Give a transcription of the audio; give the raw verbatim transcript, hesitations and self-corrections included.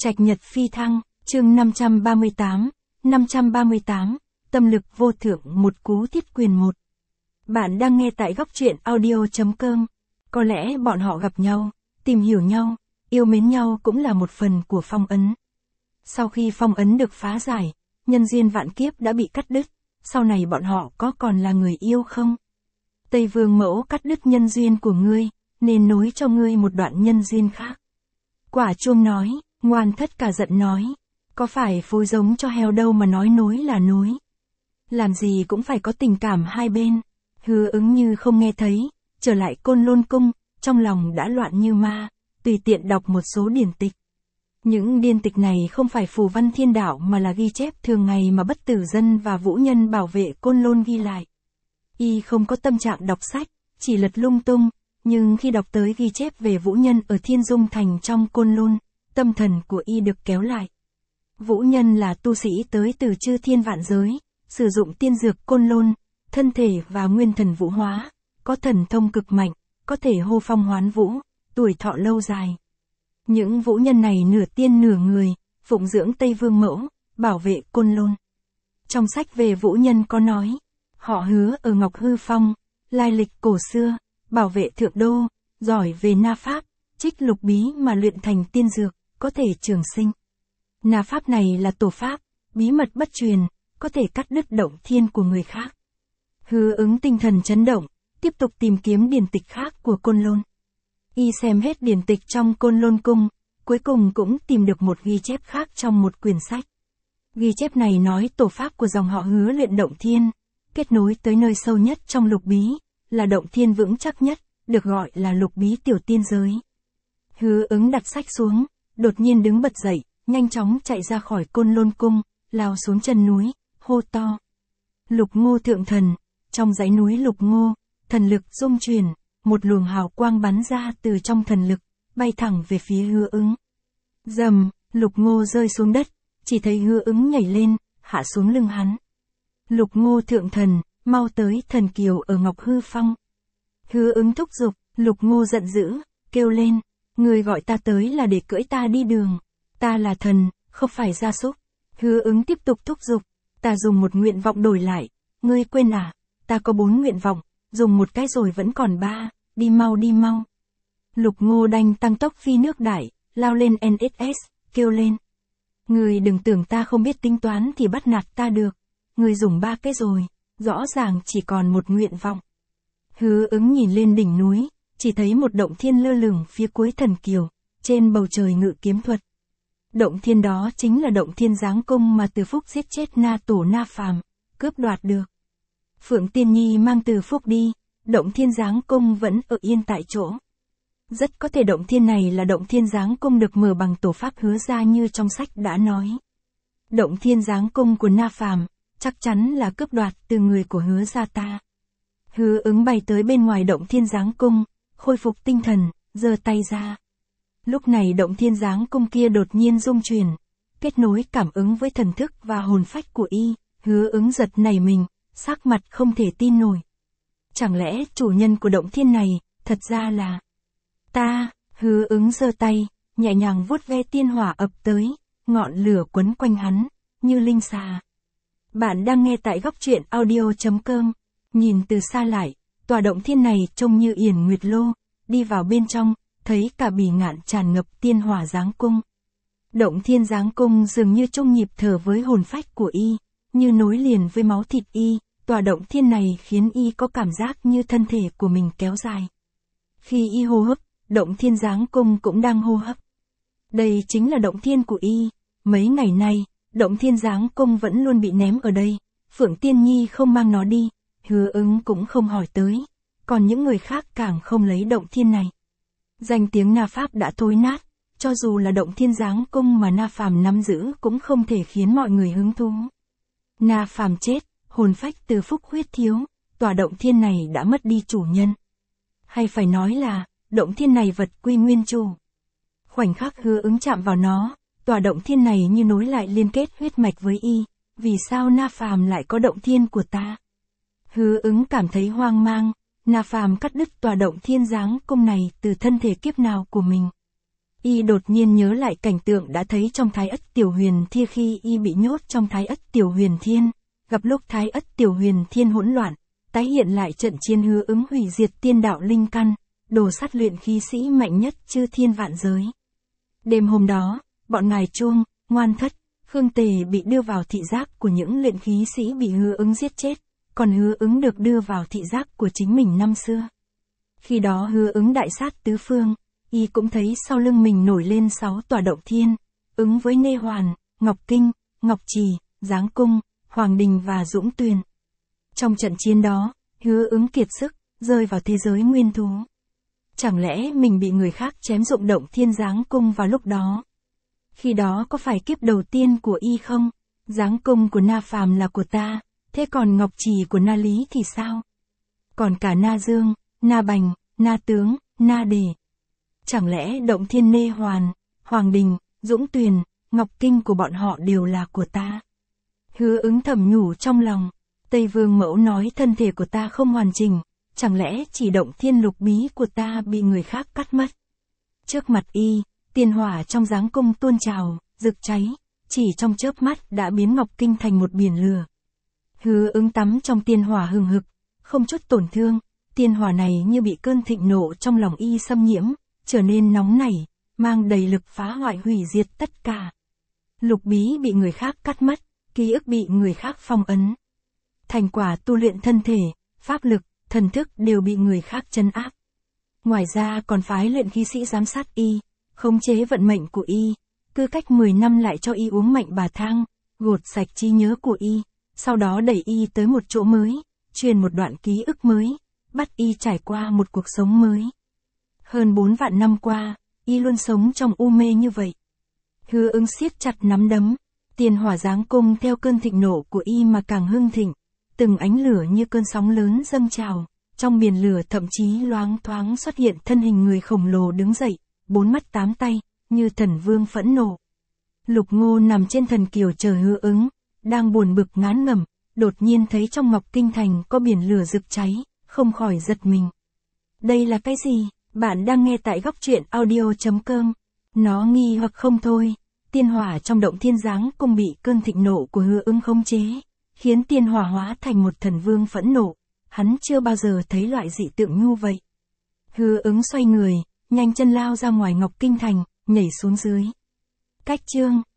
Trạch Nhật Phi Thăng, chương năm trăm ba mươi tám, năm trăm ba mươi tám, Tâm lực vô thượng một cú thiết quyền một. Bạn đang nghe tại góc truyện audio.com. Có lẽ bọn họ gặp nhau, tìm hiểu nhau, yêu mến nhau cũng là một phần của phong ấn. Sau khi phong ấn được phá giải, nhân duyên vạn kiếp đã bị cắt đứt, sau này bọn họ có còn là người yêu không? Tây Vương Mẫu cắt đứt nhân duyên của ngươi, nên nối cho ngươi một đoạn nhân duyên khác. Quả Chuông nói, Ngoan Thất cả giận nói, có phải phối giống cho heo đâu mà nói nối là nối. Làm gì cũng phải có tình cảm hai bên. Hứa Ứng như không nghe thấy, trở lại Côn Lôn Cung, trong lòng đã loạn như ma, tùy tiện đọc một số điển tịch. Những điển tịch này không phải phù văn thiên đạo mà là ghi chép thường ngày mà Bất Tử Dân và Vũ Nhân bảo vệ Côn Lôn ghi lại. Y không có tâm trạng đọc sách, chỉ lật lung tung, nhưng khi đọc tới ghi chép về Vũ Nhân ở Thiên Dung Thành trong Côn Lôn, tâm thần của Y được kéo lại. Vũ Nhân là tu sĩ tới từ chư thiên vạn giới, sử dụng tiên dược Côn Lôn, thân thể và nguyên thần vũ hóa, có thần thông cực mạnh, có thể hô phong hoán vũ, tuổi thọ lâu dài. Những vũ nhân này nửa tiên nửa người, phụng dưỡng Tây Vương Mẫu, bảo vệ Côn Lôn. Trong sách về vũ nhân có nói, họ hứa ở Ngọc Hư Phong, lai lịch cổ xưa, bảo vệ thượng đô, giỏi về na pháp, trích lục bí mà luyện thành tiên dược, có thể trường sinh. Na pháp này là tổ pháp, bí mật bất truyền, có thể cắt đứt động thiên của người khác. Hứa Ứng tinh thần chấn động, tiếp tục tìm kiếm điển tịch khác của Côn Lôn. Y xem hết điển tịch trong Côn Lôn Cung, cuối cùng cũng tìm được một ghi chép khác trong một quyển sách. Ghi chép này nói tổ pháp của dòng họ Hứa luyện động thiên, kết nối tới nơi sâu nhất trong lục bí, là động thiên vững chắc nhất, được gọi là lục bí tiểu tiên giới. Hứa Ứng đặt sách xuống, đột nhiên đứng bật dậy, nhanh chóng chạy ra khỏi Côn Lôn Cung, lao xuống chân núi, hô to. Lục Ngô thượng thần, trong dãy núi Lục Ngô, thần lực rung chuyển, một luồng hào quang bắn ra từ trong thần lực, bay thẳng về phía Hứa Ứng. Rầm, Lục Ngô rơi xuống đất, chỉ thấy Hứa Ứng nhảy lên, hạ xuống lưng hắn. Lục Ngô thượng thần, mau tới thần kiều ở Ngọc Hư Phong. Hứa Ứng thúc giục, Lục Ngô giận dữ, kêu lên, người gọi ta tới là để cưỡi ta đi đường. Ta là thần, không phải gia súc. Hứa Ứng tiếp tục thúc giục, ta dùng một nguyện vọng đổi lại, ngươi quên à, ta có bốn nguyện vọng, dùng một cái rồi vẫn còn ba, đi mau đi mau. Lục Ngô đành tăng tốc phi nước đại, lao lên en ét ét, kêu lên. Ngươi đừng tưởng ta không biết tính toán thì bắt nạt ta được, ngươi dùng ba cái rồi, rõ ràng chỉ còn một nguyện vọng. Hứa Ứng nhìn lên đỉnh núi, chỉ thấy một động thiên lơ lửng phía cuối thần kiều, trên bầu trời ngự kiếm thuật. Động thiên đó chính là động thiên giáng cung mà Từ Phúc giết chết Na Tổ Na Phàm, cướp đoạt được. Phượng Tiên Nhi mang Từ Phúc đi, động thiên giáng cung vẫn ở yên tại chỗ. Rất có thể động thiên này là động thiên giáng cung được mở bằng tổ pháp Hứa gia như trong sách đã nói. Động thiên giáng cung của Na Phàm, chắc chắn là cướp đoạt từ người của Hứa gia ta. Hứa Ứng bay tới bên ngoài động thiên giáng cung, khôi phục tinh thần, giơ tay ra. Lúc này động thiên giáng cung kia đột nhiên rung chuyển, kết nối cảm ứng với thần thức và hồn phách của Y. Hứa Ứng giật nảy mình, sắc mặt không thể tin nổi. Chẳng lẽ chủ nhân của động thiên này, thật ra là ta? Hứa Ứng giơ tay, nhẹ nhàng vuốt ve tiên hỏa ập tới, ngọn lửa quấn quanh hắn, như linh xà. Bạn đang nghe tại góc truyện audio.com. Nhìn từ xa lại, tòa động thiên này trông như Yển Nguyệt Lô, đi vào bên trong, thấy cả bỉ ngạn tràn ngập tiên hỏa giáng cung. Động thiên giáng cung dường như chung nhịp thở với hồn phách của Y, như nối liền với máu thịt Y, tòa động thiên này khiến Y có cảm giác như thân thể của mình kéo dài. Khi Y hô hấp, động thiên giáng cung cũng đang hô hấp. Đây chính là động thiên của Y, mấy ngày nay, động thiên giáng cung vẫn luôn bị ném ở đây, Phượng Tiên Nhi không mang nó đi, Hứa Ứng cũng không hỏi tới, còn những người khác càng không lấy động thiên này. Danh tiếng Na Pháp đã thối nát, cho dù là động thiên giáng cung mà Na Phàm nắm giữ cũng không thể khiến mọi người hứng thú. Na Phàm chết, hồn phách Từ Phúc huyết thiếu, tòa động thiên này đã mất đi chủ nhân. Hay phải nói là, động thiên này vật quy nguyên chủ. Khoảnh khắc Hứa Ứng chạm vào nó, tòa động thiên này như nối lại liên kết huyết mạch với Y, vì sao Na Phàm lại có động thiên của ta? Hứa Ứng cảm thấy hoang mang, Na Phàm cắt đứt tòa động thiên giáng cung này từ thân thể kiếp nào của mình. Y đột nhiên nhớ lại cảnh tượng đã thấy trong Thái Ất Tiểu Huyền Thiên khi Y bị nhốt trong Thái Ất Tiểu Huyền Thiên, gặp lúc Thái Ất Tiểu Huyền Thiên hỗn loạn, tái hiện lại trận chiến Hứa Ứng hủy diệt tiên đạo linh căn, đồ sát luyện khí sĩ mạnh nhất chư thiên vạn giới. Đêm hôm đó, bọn ngài Chuông, Ngoan Thất, Khương Tề bị đưa vào thị giác của những luyện khí sĩ bị Hứa Ứng giết chết, còn Hứa Ứng được đưa vào thị giác của chính mình năm xưa. Khi đó Hứa Ứng đại sát tứ phương, Y cũng thấy sau lưng mình nổi lên sáu tòa động thiên, ứng với Nê Hoàn, Ngọc Kinh, Ngọc Trì, Giáng Cung, Hoàng Đình và Dũng Tuyền. Trong trận chiến đó, Hứa Ứng kiệt sức, rơi vào thế giới nguyên thú. Chẳng lẽ mình bị người khác chém dụng động thiên Giáng Cung vào lúc đó? Khi đó có phải kiếp đầu tiên của Y không? Giáng Cung của Na Phàm là của ta, thế còn Ngọc Trì của Na Lý thì sao? Còn cả Na Dương, Na Bành, Na Tướng, Na Đề. Chẳng lẽ động thiên Nê Hoàn, Hoàng Đình, Dũng Tuyền, Ngọc Kinh của bọn họ đều là của ta? Hứa Ứng thầm nhủ trong lòng, Tây Vương Mẫu nói thân thể của ta không hoàn chỉnh, chẳng lẽ chỉ động thiên lục bí của ta bị người khác cắt mất? Trước mặt Y, tiên hỏa trong Giáng Cung tuôn trào, rực cháy, chỉ trong chớp mắt đã biến Ngọc Kinh thành một biển lửa. Hứa Ứng tắm trong tiên hỏa hừng hực, không chút tổn thương, tiên hỏa này như bị cơn thịnh nộ trong lòng Y xâm nhiễm, trở nên nóng nảy, mang đầy lực phá hoại hủy diệt tất cả. Lục bí bị người khác cắt mất, ký ức bị người khác phong ấn. Thành quả tu luyện thân thể, pháp lực, thần thức đều bị người khác trấn áp. Ngoài ra còn phái luyện khí sĩ giám sát Y, khống chế vận mệnh của Y, cứ cách mười năm lại cho Y uống mạnh bà thang, gột sạch trí nhớ của Y, sau đó đẩy Y tới một chỗ mới, truyền một đoạn ký ức mới, bắt Y trải qua một cuộc sống mới. Hơn bốn vạn năm qua, Y luôn sống trong u mê như vậy. Hứa Ứng siết chặt nắm đấm, tiên hỏa Giáng Cung theo cơn thịnh nộ của Y mà càng hưng thịnh, từng ánh lửa như cơn sóng lớn dâng trào, trong biển lửa thậm chí loáng thoáng xuất hiện thân hình người khổng lồ đứng dậy, bốn mắt tám tay, như thần vương phẫn nộ. Lục Ngô nằm trên thần kiều chờ Hứa Ứng, đang buồn bực ngán ngẩm, đột nhiên thấy trong Ngọc Kinh Thành có biển lửa rực cháy, không khỏi giật mình. Đây là cái gì? Bạn đang nghe tại góc truyện audio chấm com. Nó nghi hoặc không thôi, tiên hỏa trong động thiên Giáng Cung bị cơn thịnh nộ của Hứa Ứng khống chế, khiến tiên hỏa hóa thành một thần vương phẫn nộ, hắn chưa bao giờ thấy loại dị tượng như vậy. Hứa Ứng xoay người, nhanh chân lao ra ngoài Ngọc Kinh Thành, nhảy xuống dưới. Cách chương